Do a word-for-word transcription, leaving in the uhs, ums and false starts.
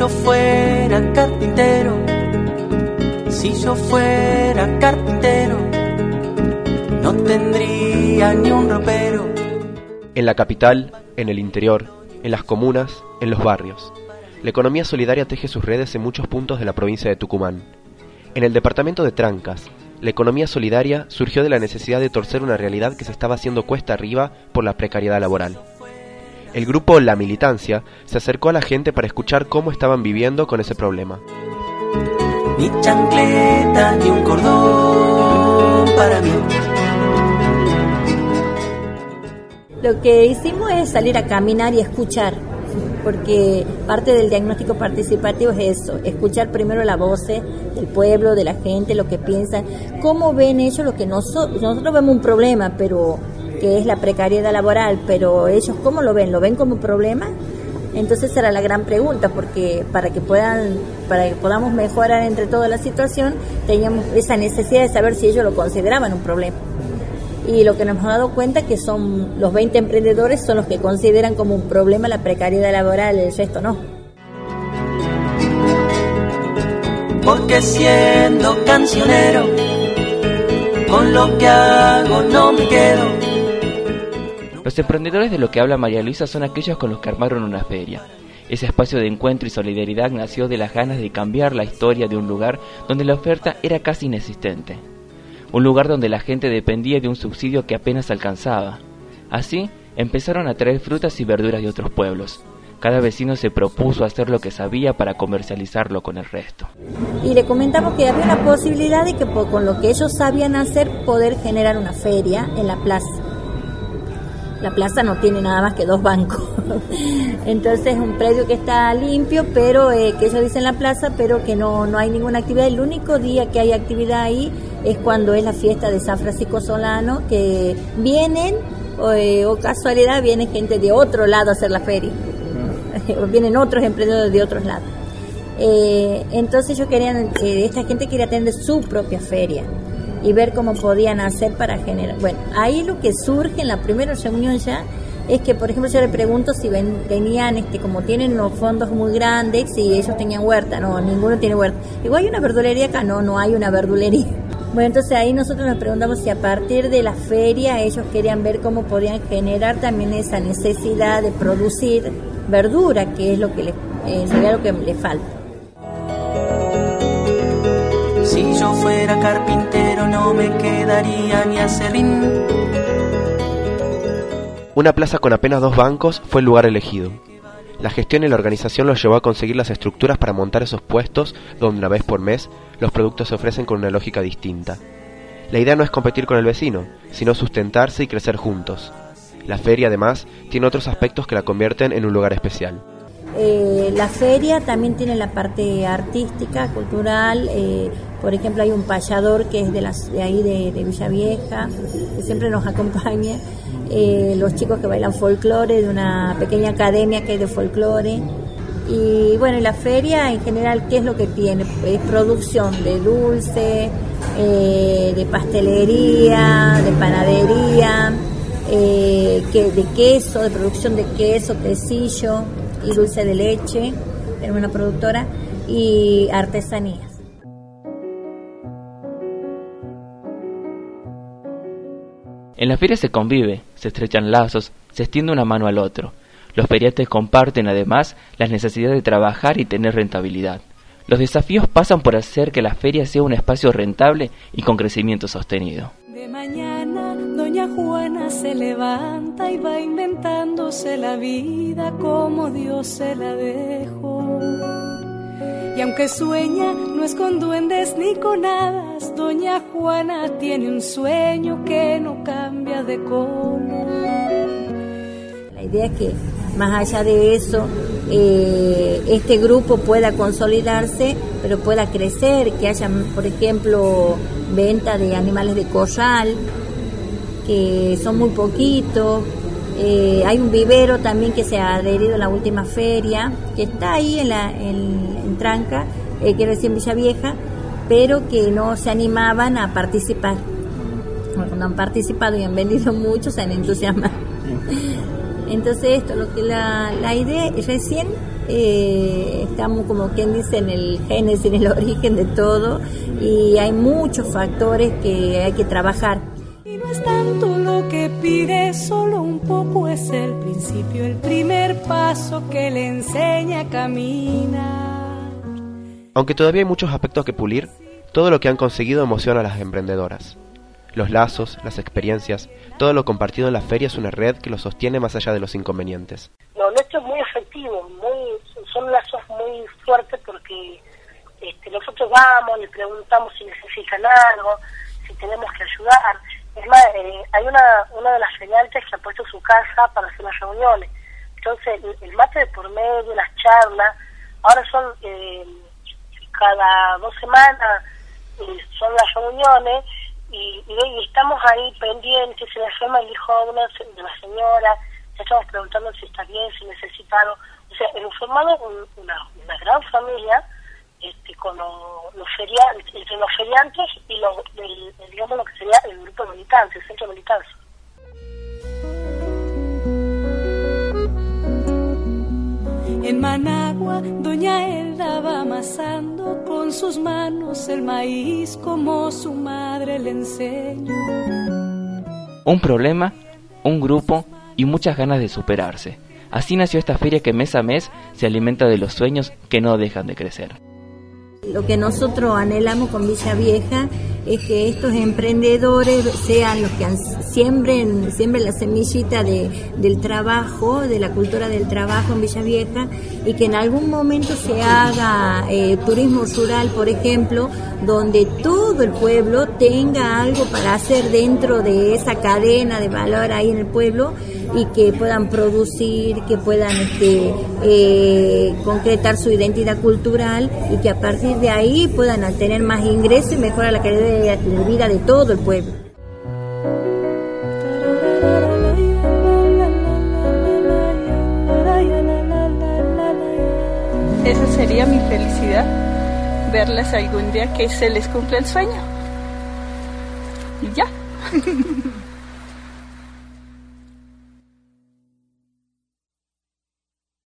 yo fuera carpintero, si yo fuera carpintero, no tendría ni un ropero. En la capital, en el interior, en las comunas, en los barrios, la economía solidaria teje sus redes en muchos puntos de la provincia de Tucumán. En el departamento de Trancas, la economía solidaria surgió de la necesidad de torcer una realidad que se estaba haciendo cuesta arriba por la precariedad laboral. El grupo La Militancia se acercó a la gente para escuchar cómo estaban viviendo con ese problema. Ni chancleta ni un cordón para mí. Lo que hicimos es salir a caminar y escuchar, porque parte del diagnóstico participativo es eso, escuchar primero la voz del pueblo, de la gente, lo que piensan, cómo ven ellos lo que nosotros, nosotros vemos un problema, pero que es la precariedad laboral, pero ellos ¿cómo lo ven? ¿Lo ven como un problema? Entonces era la gran pregunta, porque para que puedan, para que podamos mejorar entre toda la situación, teníamos esa necesidad de saber si ellos lo consideraban un problema. Y lo que nos hemos dado cuenta que son los veinte emprendedores son los que consideran como un problema la precariedad laboral, el resto no. Porque siendo cancionero, con lo que hago no me quedo. Los emprendedores de lo que habla María Luisa son aquellos con los que armaron una feria. Ese espacio de encuentro y solidaridad nació de las ganas de cambiar la historia de un lugar donde la oferta era casi inexistente. Un lugar donde la gente dependía de un subsidio que apenas alcanzaba. Así, empezaron a traer frutas y verduras de otros pueblos. Cada vecino se propuso hacer lo que sabía para comercializarlo con el resto. Y le comentamos que había una posibilidad de que con lo que ellos sabían hacer, poder generar una feria en la plaza. La plaza no tiene nada más que dos bancos. Entonces es un predio que está limpio, pero eh, que ellos dicen la plaza, pero que no, no hay ninguna actividad. El único día que hay actividad ahí es cuando es la fiesta de San Francisco Solano, que vienen, o, eh, o casualidad, viene gente de otro lado a hacer la feria. O vienen otros emprendedores de otros lados. Eh, entonces ellos querían, eh, esta gente quería tener su propia feria y ver cómo podían hacer para generar. Bueno, ahí lo que surge en la primera reunión ya es que, por ejemplo, yo le pregunto si ven, tenían, este, como tienen los fondos muy grandes, si ellos tenían huerta. No, ninguno tiene huerta. Igual hay una verdulería acá, no, no hay una verdulería. Bueno, entonces ahí nosotros nos preguntamos si a partir de la feria ellos querían ver cómo podían generar también esa necesidad de producir verdura, que es lo que les, en realidad lo que les falta. Si yo fuera carpintero no me quedaría ni acerrín. Una plaza con apenas dos bancos fue el lugar elegido. La gestión y la organización los llevó a conseguir las estructuras para montar esos puestos donde una vez por mes los productos se ofrecen con una lógica distinta. La idea no es competir con el vecino, sino sustentarse y crecer juntos. La feria, además, tiene otros aspectos que la convierten en un lugar especial. Eh, la feria también tiene la parte artística, cultural. Eh, por ejemplo, hay un payador que es de, las, de ahí de, de Villa Vieja, que siempre nos acompaña. Eh, los chicos que bailan folclore, de una pequeña academia que hay de folclore. Y bueno, y la feria en general, ¿qué es lo que tiene? Es producción de dulce, eh, de pastelería, de panadería, eh, que, de queso, de producción de queso, quesillo y dulce de leche, en una productora, y artesanías. En la feria se convive, se estrechan lazos, se extiende una mano al otro. Los feriantes comparten además las necesidades de trabajar y tener rentabilidad. Los desafíos pasan por hacer que la feria sea un espacio rentable y con crecimiento sostenido. De mañana doña Juana se levanta y va inventándose la vida como Dios se la dejó. Y aunque sueña, no es con duendes ni con hadas, doña Juana tiene un sueño que no cambia de color. La idea es que, más allá de eso, eh, este grupo pueda consolidarse, pero pueda crecer, que haya, por ejemplo, venta de animales de corral, que son muy poquitos. Eh, hay un vivero también que se ha adherido a la última feria, que está ahí en, la, en, en Tranca, eh, que es en Villa Vieja, pero que no se animaban a participar. Bueno, cuando han participado y han vendido mucho, se han entusiasmado. Entonces esto, lo que la, la idea, recién eh, estamos como quien dice en el génesis, en el origen de todo, y hay muchos factores que hay que trabajar. Y no es tanto lo que pide, solo un poco es el principio, el primer paso que le enseña a caminar. Aunque todavía hay muchos aspectos que pulir, todo lo que han conseguido emociona a las emprendedoras. Los lazos, las experiencias, todo lo compartido en la feria es una red que los sostiene más allá de los inconvenientes. Lo nuestro es muy efectivo, muy, son lazos muy fuertes porque este, nosotros vamos, le preguntamos si necesitan algo, si tenemos que ayudar. Es más, eh, hay una, una de las feriantes que ha puesto su casa para hacer las reuniones. Entonces, el, el mate de por medio, las charlas, ahora son eh, cada dos semanas, eh, son las reuniones, y, y, y estamos ahí pendientes. Se le enferma el hijo de una de la señora, ya estamos preguntando si está bien, si necesita algo. O sea, hemos formado un, una, una gran familia este, con lo, los feriantes, entre los feriantes y lo, el, el, digamos lo que sería el grupo de militantes, el centro de militancia. En Managua, doña Elda va amasando con sus manos el maíz como su madre le enseñó. Un problema, un grupo y muchas ganas de superarse. Así nació esta feria que mes a mes se alimenta de los sueños que no dejan de crecer. Lo que nosotros anhelamos con Villa Vieja es que estos emprendedores sean los que siembren, siembren la semillita de, del trabajo, de la cultura del trabajo en Villa Vieja, y que en algún momento se haga eh, turismo rural, por ejemplo, donde todo el pueblo tenga algo para hacer dentro de esa cadena de valor ahí en el pueblo, y que puedan producir, que puedan este, eh, concretar su identidad cultural, y que a partir de ahí puedan tener más ingresos y mejorar la calidad de, de vida de todo el pueblo. Esa sería mi felicidad, verles algún día que se les cumple el sueño. Y ya.